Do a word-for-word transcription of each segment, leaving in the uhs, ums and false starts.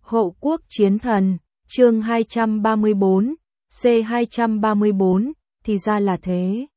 Hộ quốc chiến thần, chương hai trăm ba mươi bốn, C hai trăm ba mươi bốn, thì ra là thế.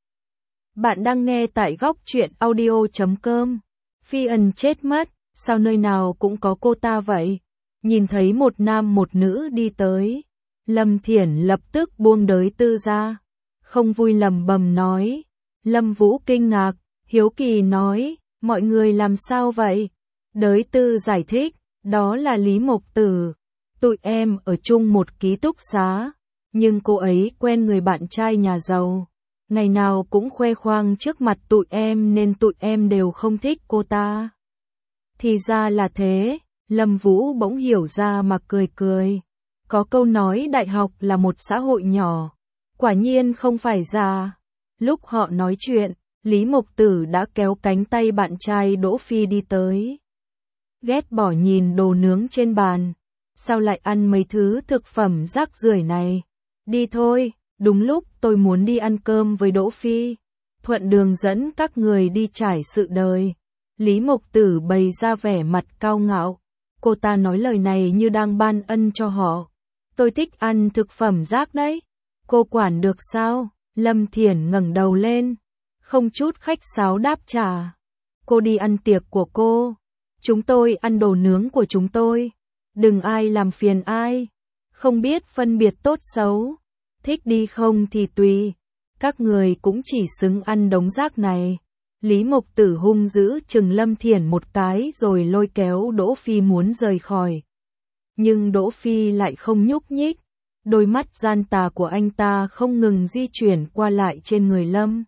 Bạn đang nghe tại góc truyện audio chấm com. Phi Ân chết mất, sao nơi nào cũng có cô ta vậy? Nhìn thấy một nam một nữ đi tới, Lâm Thiển lập tức buông đới tư ra, không vui lầm bầm nói. Lâm Vũ kinh ngạc, hiếu kỳ nói, mọi người làm sao vậy? Đới tư giải thích, đó là Lý Mộc Tử, tụi em ở chung một ký túc xá, nhưng cô ấy quen người bạn trai nhà giàu, ngày nào cũng khoe khoang trước mặt tụi em nên tụi em đều không thích cô ta. Thì ra là thế, Lâm Vũ bỗng hiểu ra mà cười cười. Có câu nói đại học là một xã hội nhỏ, quả nhiên không phải giả. Lúc họ nói chuyện, Lý Mộc Tử đã kéo cánh tay bạn trai Đỗ Phi đi tới. Ghét bỏ nhìn đồ nướng trên bàn, sao lại ăn mấy thứ thực phẩm rác rưởi này? Đi thôi, đúng lúc tôi muốn đi ăn cơm với Đỗ Phi. Thuận đường dẫn các người đi trải sự đời. Lý Mộc Tử bày ra vẻ mặt cao ngạo. Cô ta nói lời này như đang ban ân cho họ. Tôi thích ăn thực phẩm rác đấy. Cô quản được sao? Lâm Thiển ngẩng đầu lên, không chút khách sáo đáp trả. Cô đi ăn tiệc của cô, chúng tôi ăn đồ nướng của chúng tôi. Đừng ai làm phiền ai, không biết phân biệt tốt xấu. Thích đi không thì tùy, các người cũng chỉ xứng ăn đống rác này. Lý Mộc Tử hung dữ chừng Lâm Thiển một cái rồi lôi kéo Đỗ Phi muốn rời khỏi. Nhưng Đỗ Phi lại không nhúc nhích, đôi mắt gian tà của anh ta không ngừng di chuyển qua lại trên người Lâm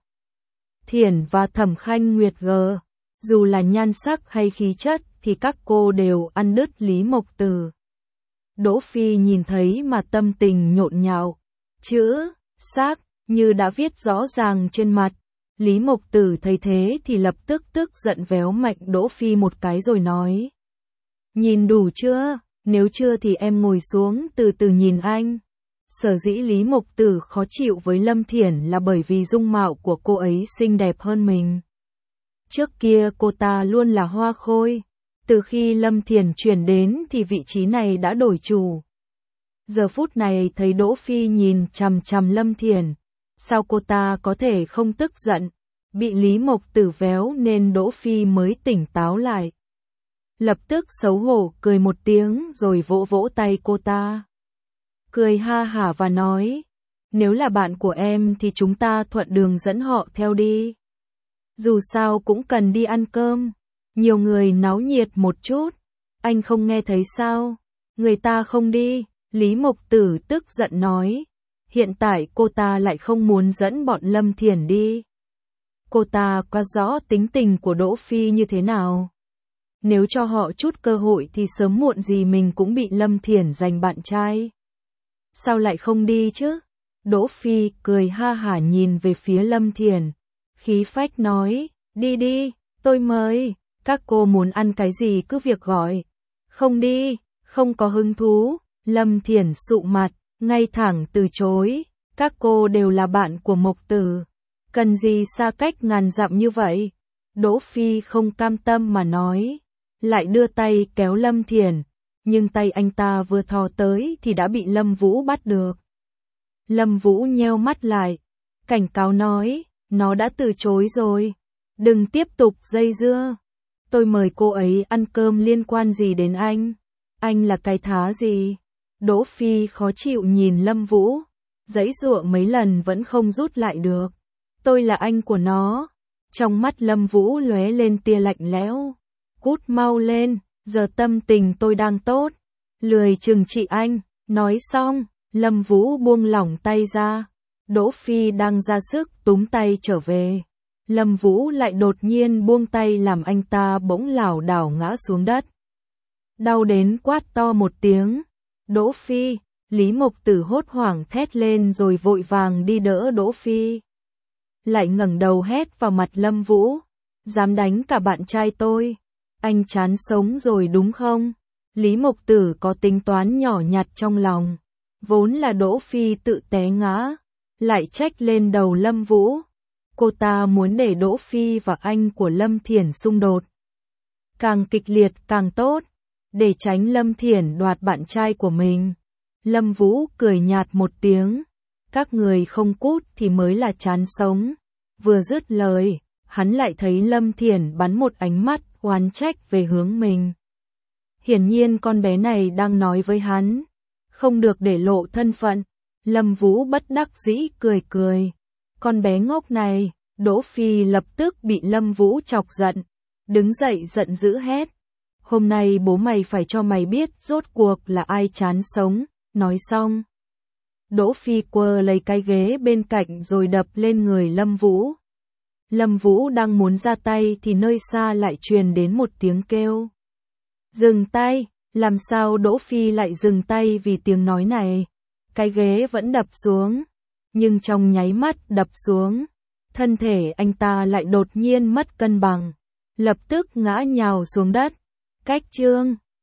Thiển và Thẩm Khanh Nguyệt gờ. Dù là nhan sắc hay khí chất thì các cô đều ăn đứt Lý Mộc Tử. Đỗ Phi nhìn thấy mà tâm tình nhộn nhạo, chữ xác như đã viết rõ ràng trên mặt. Lý Mộc Tử thấy thế thì lập tức tức giận véo mạnh Đỗ Phi một cái rồi nói. Nhìn đủ chưa? Nếu chưa thì em ngồi xuống từ từ nhìn anh. Sở dĩ Lý Mộc Tử khó chịu với Lâm Thiển là bởi vì dung mạo của cô ấy xinh đẹp hơn mình. Trước kia cô ta luôn là hoa khôi, từ khi Lâm Thiển chuyển đến thì vị trí này đã đổi chủ. Giờ phút này thấy Đỗ Phi nhìn chằm chằm Lâm Thiển, sao cô ta có thể không tức giận? Bị Lý Mộc Tử véo nên Đỗ Phi mới tỉnh táo lại. Lập tức xấu hổ cười một tiếng rồi vỗ vỗ tay cô ta. Cười ha hả và nói, nếu là bạn của em thì chúng ta thuận đường dẫn họ theo đi. Dù sao cũng cần đi ăn cơm, nhiều người náo nhiệt một chút, anh không nghe thấy sao? Người ta không đi, Lý Mộc Tử tức giận nói. Hiện tại cô ta lại không muốn dẫn bọn Lâm Thiển đi. Cô ta quá rõ tính tình của Đỗ Phi như thế nào. Nếu cho họ chút cơ hội thì sớm muộn gì mình cũng bị Lâm Thiển giành bạn trai. Sao lại không đi chứ? Đỗ Phi cười ha hả nhìn về phía Lâm Thiển, khí phách nói, đi đi, tôi mời, các cô muốn ăn cái gì cứ việc gọi. Không đi, không có hứng thú. Lâm Thiển sụ mặt, ngay thẳng từ chối, các cô đều là bạn của Mộc Tử, cần gì xa cách ngàn dặm như vậy? Đỗ Phi không cam tâm mà nói, lại đưa tay kéo Lâm Thiển, nhưng tay anh ta vừa thò tới thì đã bị Lâm Vũ bắt được. Lâm Vũ nheo mắt lại, cảnh cáo nói, nó đã từ chối rồi, đừng tiếp tục dây dưa. Tôi mời cô ấy ăn cơm liên quan gì đến anh? Anh là cái thá gì? Đỗ Phi khó chịu nhìn Lâm Vũ, giãy giụa mấy lần vẫn không rút lại được. Tôi là anh của nó. Trong mắt Lâm Vũ lóe lên tia lạnh lẽo. Cút mau lên, giờ tâm tình tôi đang tốt, lười chừng trị anh. Nói xong, Lâm Vũ buông lỏng tay ra. Đỗ Phi đang ra sức túm tay trở về. Lâm Vũ lại đột nhiên buông tay làm anh ta bỗng lảo đảo ngã xuống đất. Đau đến quát to một tiếng. Đỗ Phi, Lý Mộc Tử hốt hoảng thét lên rồi vội vàng đi đỡ Đỗ Phi. Lại ngẩng đầu hét vào mặt Lâm Vũ, dám đánh cả bạn trai tôi, anh chán sống rồi đúng không? Lý Mộc Tử có tính toán nhỏ nhặt trong lòng, vốn là Đỗ Phi tự té ngã, lại trách lên đầu Lâm Vũ. Cô ta muốn để Đỗ Phi và anh của Lâm Thiển xung đột càng kịch liệt càng tốt. để tránh Lâm Thiển đoạt bạn trai của mình. Lâm Vũ cười nhạt một tiếng, các người không cút thì mới là chán sống. Vừa dứt lời, hắn lại thấy Lâm Thiển bắn một ánh mắt oán trách về hướng mình. Hiển nhiên con bé này đang nói với hắn, không được để lộ thân phận. Lâm Vũ bất đắc dĩ cười cười. Con bé ngốc này, Đỗ Phi lập tức bị Lâm Vũ chọc giận, đứng dậy giận dữ hét. Hôm nay bố mày phải cho mày biết rốt cuộc là ai chán sống. Nói xong, Đỗ Phi quơ lấy cái ghế bên cạnh rồi đập lên người Lâm Vũ. Lâm Vũ đang muốn ra tay thì nơi xa lại truyền đến một tiếng kêu. Dừng tay, làm sao Đỗ Phi lại dừng tay vì tiếng nói này? Cái ghế vẫn đập xuống, nhưng trong nháy mắt đập xuống, thân thể anh ta lại đột nhiên mất cân bằng, lập tức ngã nhào xuống đất. Cách chương